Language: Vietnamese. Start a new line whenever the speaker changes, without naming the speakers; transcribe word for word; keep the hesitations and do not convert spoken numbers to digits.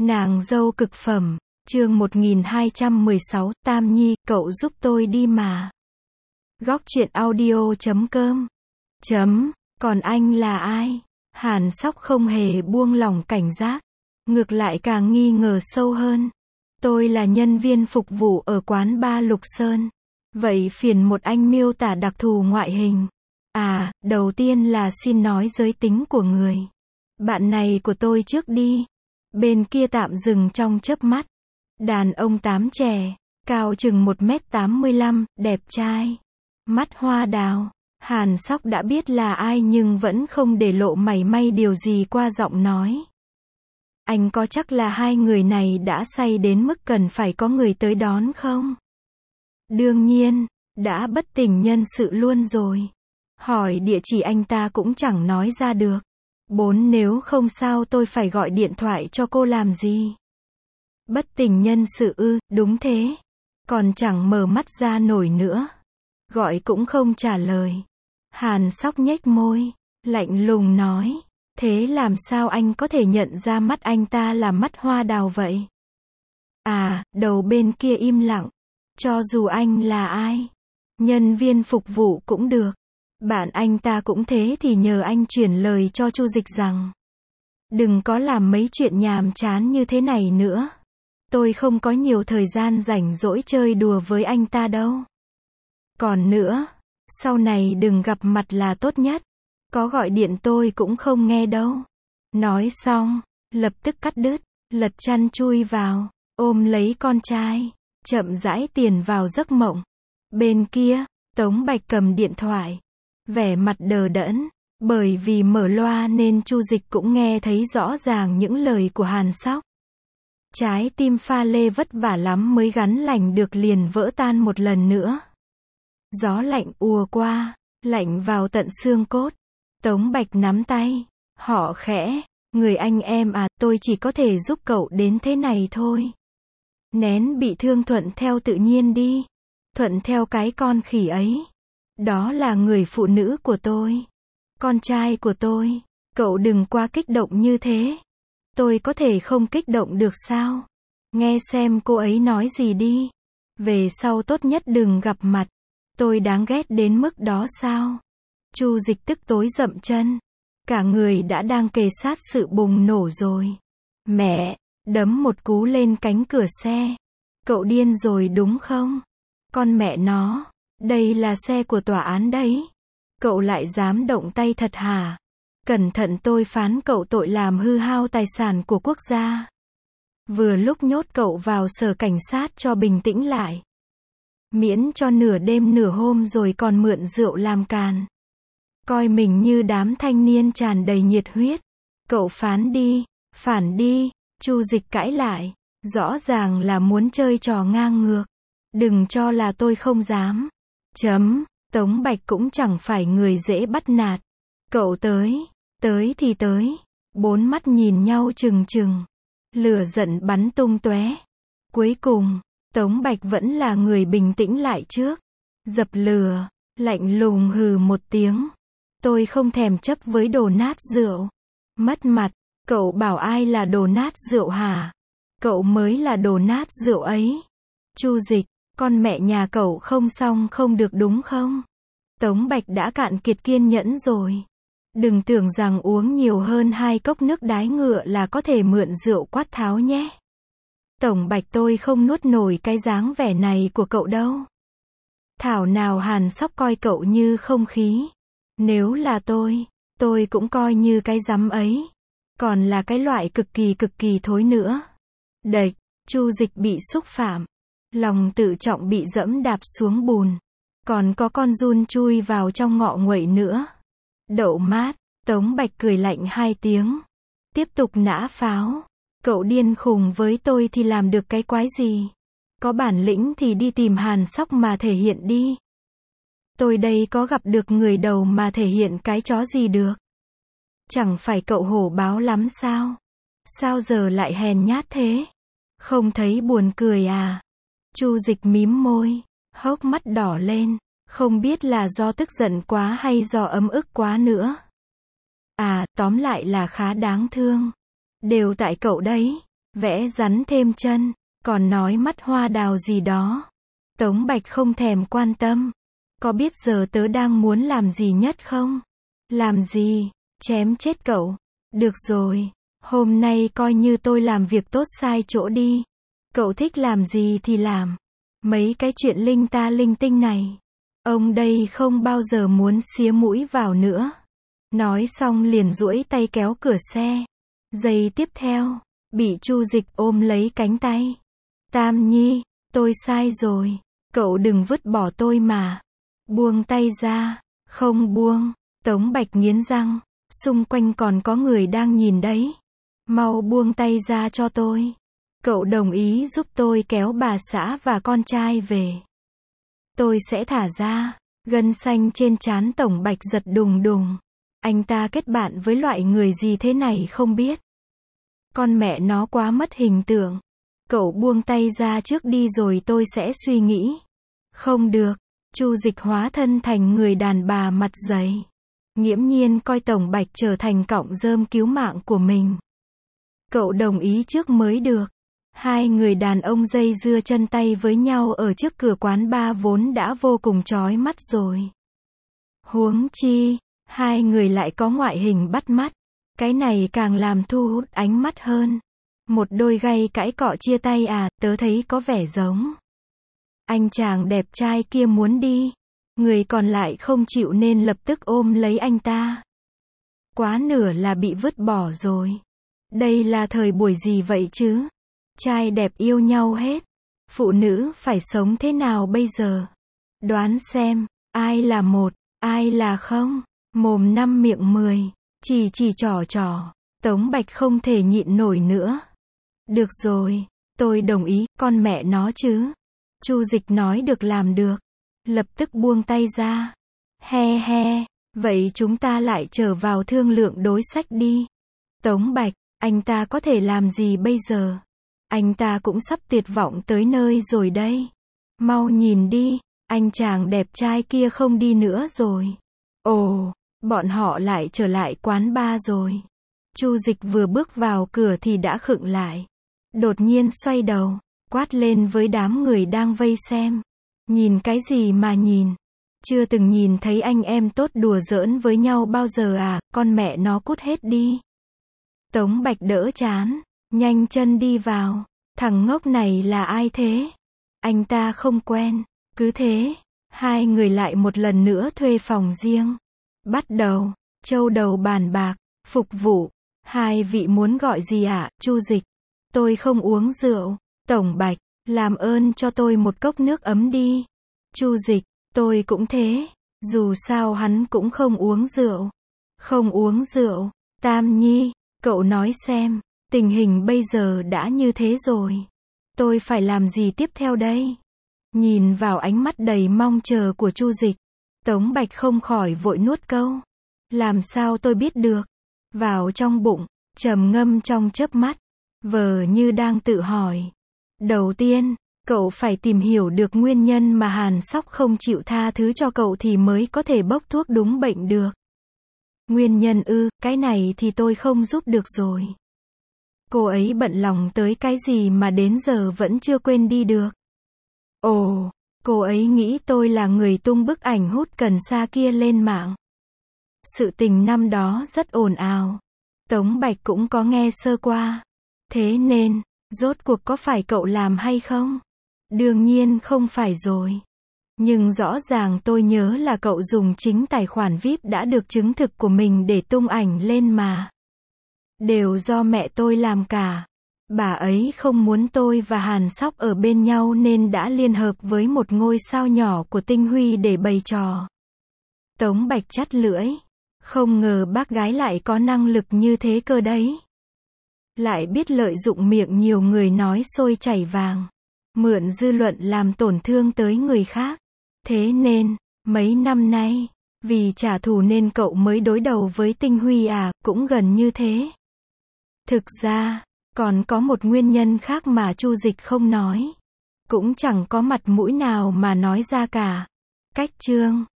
Nàng dâu cực phẩm, chương một nghìn hai trăm mười sáu, Tam Nhi, cậu giúp tôi đi mà. Góc truyện audio chấm com. Chấm, còn anh là ai? Hàn Sóc không hề buông lỏng cảnh giác, ngược lại càng nghi ngờ sâu hơn. Tôi là nhân viên phục vụ ở quán bar Lục Sơn. Vậy phiền một anh miêu tả đặc thù ngoại hình. À, đầu tiên là xin nói giới tính của người bạn này của tôi trước đi. Bên kia tạm dừng trong chớp mắt. Đàn ông tám trẻ, cao chừng một mét tám mươi lăm, đẹp trai, mắt hoa đào. Hàn Sóc đã biết là ai nhưng vẫn không để lộ mảy may điều gì qua giọng nói. Anh có chắc là hai người này đã say đến mức cần phải có người tới đón không? Đương nhiên, đã bất tỉnh nhân sự luôn rồi. Hỏi địa chỉ anh ta cũng chẳng nói ra được. Bốn nếu không sao tôi phải gọi điện thoại cho cô làm gì? Bất tỉnh nhân sự ư, đúng thế. Còn chẳng mở mắt ra nổi nữa. Gọi cũng không trả lời. Hàn Sóc nhếch môi, lạnh lùng nói. Thế làm sao anh có thể nhận ra mắt anh ta là mắt hoa đào vậy? À, đầu bên kia im lặng. Cho dù anh là ai, nhân viên phục vụ cũng được. Bạn anh ta cũng thế thì nhờ anh chuyển lời cho Chu Dịch rằng đừng có làm mấy chuyện nhàm chán như thế này nữa. Tôi không có nhiều thời gian rảnh rỗi chơi đùa với anh ta đâu. Còn nữa, sau này đừng gặp mặt là tốt nhất. Có gọi điện tôi cũng không nghe đâu. Nói xong, lập tức cắt đứt, lật chăn chui vào, ôm lấy con trai, chậm rãi tiền vào giấc mộng. Bên kia, Tống Bạch cầm điện thoại, vẻ mặt đờ đẫn, bởi vì mở loa nên Chu Dịch cũng nghe thấy rõ ràng những lời của Hàn Sóc. Trái tim pha lê vất vả lắm mới gắn lành được liền vỡ tan một lần nữa. Gió lạnh ùa qua, lạnh vào tận xương cốt. Tống Bạch nắm tay, họ khẽ, người anh em à, tôi chỉ có thể giúp cậu đến thế này thôi. Nén bị thương thuận theo tự nhiên đi. Thuận theo cái con khỉ ấy. Đó là người phụ nữ của tôi. Con trai của tôi. Cậu đừng quá kích động như thế. Tôi có thể không kích động được sao? Nghe xem cô ấy nói gì đi. Về sau tốt nhất đừng gặp mặt. Tôi đáng ghét đến mức đó sao? Chu Dịch tức tối dậm chân. Cả người đã đang kề sát sự bùng nổ rồi. Mẹ, đấm một cú lên cánh cửa xe. Cậu điên rồi đúng không? Con mẹ nó, đây là xe của tòa án đấy. Cậu lại dám động tay thật hả? Cẩn thận tôi phán cậu tội làm hư hao tài sản của quốc gia. Vừa lúc nhốt cậu vào sở cảnh sát cho bình tĩnh lại. Miễn cho nửa đêm nửa hôm rồi còn mượn rượu làm càn. Coi mình như đám thanh niên tràn đầy nhiệt huyết. Cậu phán đi, phản đi. Chu Dịch cãi lại. Rõ ràng là muốn chơi trò ngang ngược. Đừng cho là tôi không dám. Chấm, Tống Bạch cũng chẳng phải người dễ bắt nạt. Cậu tới, tới thì tới. Bốn mắt nhìn nhau trừng trừng. Lửa giận bắn tung tóe. Cuối cùng, Tống Bạch vẫn là người bình tĩnh lại trước. Dập lửa, lạnh lùng hừ một tiếng. Tôi không thèm chấp với đồ nát rượu. Mất mặt, cậu bảo ai là đồ nát rượu hả? Cậu mới là đồ nát rượu ấy. Chu Dịch, con mẹ nhà cậu không xong không được đúng không? Tống Bạch đã cạn kiệt kiên nhẫn rồi. Đừng tưởng rằng uống nhiều hơn hai cốc nước đái ngựa là có thể mượn rượu quát tháo nhé. Tổng Bạch tôi không nuốt nổi cái dáng vẻ này của cậu đâu. Thảo nào Hàn Sóc coi cậu như không khí. Nếu là tôi, tôi cũng coi như cái rắm ấy. Còn là cái loại cực kỳ cực kỳ thối nữa. Đệch, Chu Dịch bị xúc phạm. Lòng tự trọng bị dẫm đạp xuống bùn. Còn có con giun chui vào trong ngọ nguậy nữa. Đậu mát, Tống Bạch cười lạnh hai tiếng. Tiếp tục nã pháo. Cậu điên khùng với tôi thì làm được cái quái gì? Có bản lĩnh thì đi tìm Hàn Sóc mà thể hiện đi. Tôi đây có gặp được người đầu mà thể hiện cái chó gì được. Chẳng phải cậu hổ báo lắm sao? Sao giờ lại hèn nhát thế? Không thấy buồn cười à? Chu Dịch mím môi, hốc mắt đỏ lên, không biết là do tức giận quá hay do ấm ức quá nữa. À, tóm lại là khá đáng thương. Đều tại cậu đấy. vẽ rắn thêm chân, còn nói mắt hoa đào gì đó. Tống Bạch không thèm quan tâm. Có biết giờ tớ đang muốn làm gì nhất không? Làm gì? Chém chết cậu. Được rồi, hôm nay coi như tôi làm việc tốt sai chỗ đi. Cậu thích làm gì thì làm. Mấy cái chuyện linh ta linh tinh này, ông đây không bao giờ muốn xía mũi vào nữa. Nói xong liền duỗi tay kéo cửa xe. Giây tiếp theo, bị Chu Dịch ôm lấy cánh tay. Tam Nhi, tôi sai rồi. Cậu đừng vứt bỏ tôi mà. Buông tay ra. Không buông. Tống Bạch nghiến răng. Xung quanh còn có người đang nhìn đấy. Mau buông tay ra cho tôi. Cậu đồng ý giúp tôi kéo bà xã và con trai về. Tôi sẽ thả ra. Gân xanh trên trán Tổng Bạch giật đùng đùng. Anh ta kết bạn với loại người gì thế này không biết. Con mẹ nó quá mất hình tượng. Cậu buông tay ra trước đi rồi tôi sẽ suy nghĩ. Không được. Chu Dịch hóa thân thành người đàn bà mặt dày. Nghiễm nhiên coi Tổng Bạch trở thành cọng rơm cứu mạng của mình. Cậu đồng ý trước mới được. Hai người đàn ông dây dưa chân tay với nhau ở trước cửa quán bar vốn đã vô cùng chói mắt rồi. Huống chi, hai người lại có ngoại hình bắt mắt. Cái này càng làm thu hút ánh mắt hơn. Một đôi gay cãi cọ chia tay à, tớ thấy có vẻ giống. Anh chàng đẹp trai kia muốn đi. Người còn lại không chịu nên lập tức ôm lấy anh ta. Quá nửa là bị vứt bỏ rồi. Đây là thời buổi gì vậy chứ? Trai đẹp yêu nhau hết. Phụ nữ phải sống thế nào bây giờ? Đoán xem, ai là một, ai là không? Mồm năm miệng mười, chỉ chỉ trò trò. Tống Bạch không thể nhịn nổi nữa. Được rồi, tôi đồng ý, con mẹ nó chứ. Chu Dịch nói được làm được. Lập tức buông tay ra. He he, vậy chúng ta lại trở vào thương lượng đối sách đi. Tống Bạch, anh ta có thể làm gì bây giờ? Anh ta cũng sắp tuyệt vọng tới nơi rồi đây. Mau nhìn đi, anh chàng đẹp trai kia không đi nữa rồi. Ồ, bọn họ lại trở lại quán bar rồi. Chu Dịch vừa bước vào cửa thì đã khựng lại. Đột nhiên xoay đầu, quát lên với đám người đang vây xem. Nhìn cái gì mà nhìn? Chưa từng nhìn thấy anh em tốt đùa giỡn với nhau bao giờ à, con mẹ nó cút hết đi. Tống Bạch đỡ chán, nhanh chân đi vào. Thằng ngốc này là ai thế? Anh ta không quen. Cứ thế, hai người lại một lần nữa thuê phòng riêng. Bắt đầu, châu đầu bàn bạc, phục vụ. Hai vị muốn gọi gì ạ? Chu Dịch. Tôi không uống rượu. Tổng Bạch, làm ơn cho tôi một cốc nước ấm đi. Chu Dịch, tôi cũng thế. Dù sao hắn cũng không uống rượu. Không uống rượu. Tam Nhi, cậu nói xem, tình hình bây giờ đã như thế rồi. Tôi phải làm gì tiếp theo đây? Nhìn vào ánh mắt đầy mong chờ của Chu Dịch, Tống Bạch không khỏi vội nuốt câu. Làm sao tôi biết được? Vào trong bụng, trầm ngâm trong chớp mắt, vờ như đang tự hỏi. Đầu tiên, cậu phải tìm hiểu được nguyên nhân mà Hàn Sóc không chịu tha thứ cho cậu thì mới có thể bốc thuốc đúng bệnh được. Nguyên nhân ư, cái này thì tôi không giúp được rồi. Cô ấy bận lòng tới cái gì mà đến giờ vẫn chưa quên đi được. Ồ, cô ấy nghĩ tôi là người tung bức ảnh hút cần sa kia lên mạng. Sự tình năm đó rất ồn ào. Tống Bạch cũng có nghe sơ qua. Thế nên, rốt cuộc có phải cậu làm hay không? Đương nhiên không phải rồi. Nhưng rõ ràng tôi nhớ là cậu dùng chính tài khoản vi ai pi đã được chứng thực của mình để tung ảnh lên mà. Đều do mẹ tôi làm cả. Bà ấy không muốn tôi và Hàn Sóc ở bên nhau nên đã liên hợp với một ngôi sao nhỏ của Tinh Huy để bày trò. Tống Bạch chắt lưỡi. Không ngờ bác gái lại có năng lực như thế cơ đấy. Lại biết lợi dụng miệng nhiều người nói xôi chảy vàng. Mượn dư luận làm tổn thương tới người khác. Thế nên, mấy năm nay, vì trả thù nên cậu mới đối đầu với Tinh Huy à, cũng gần như thế. Thực ra, còn có một nguyên nhân khác mà Chu Dịch không nói. Cũng chẳng có mặt mũi nào mà nói ra cả. Cách chương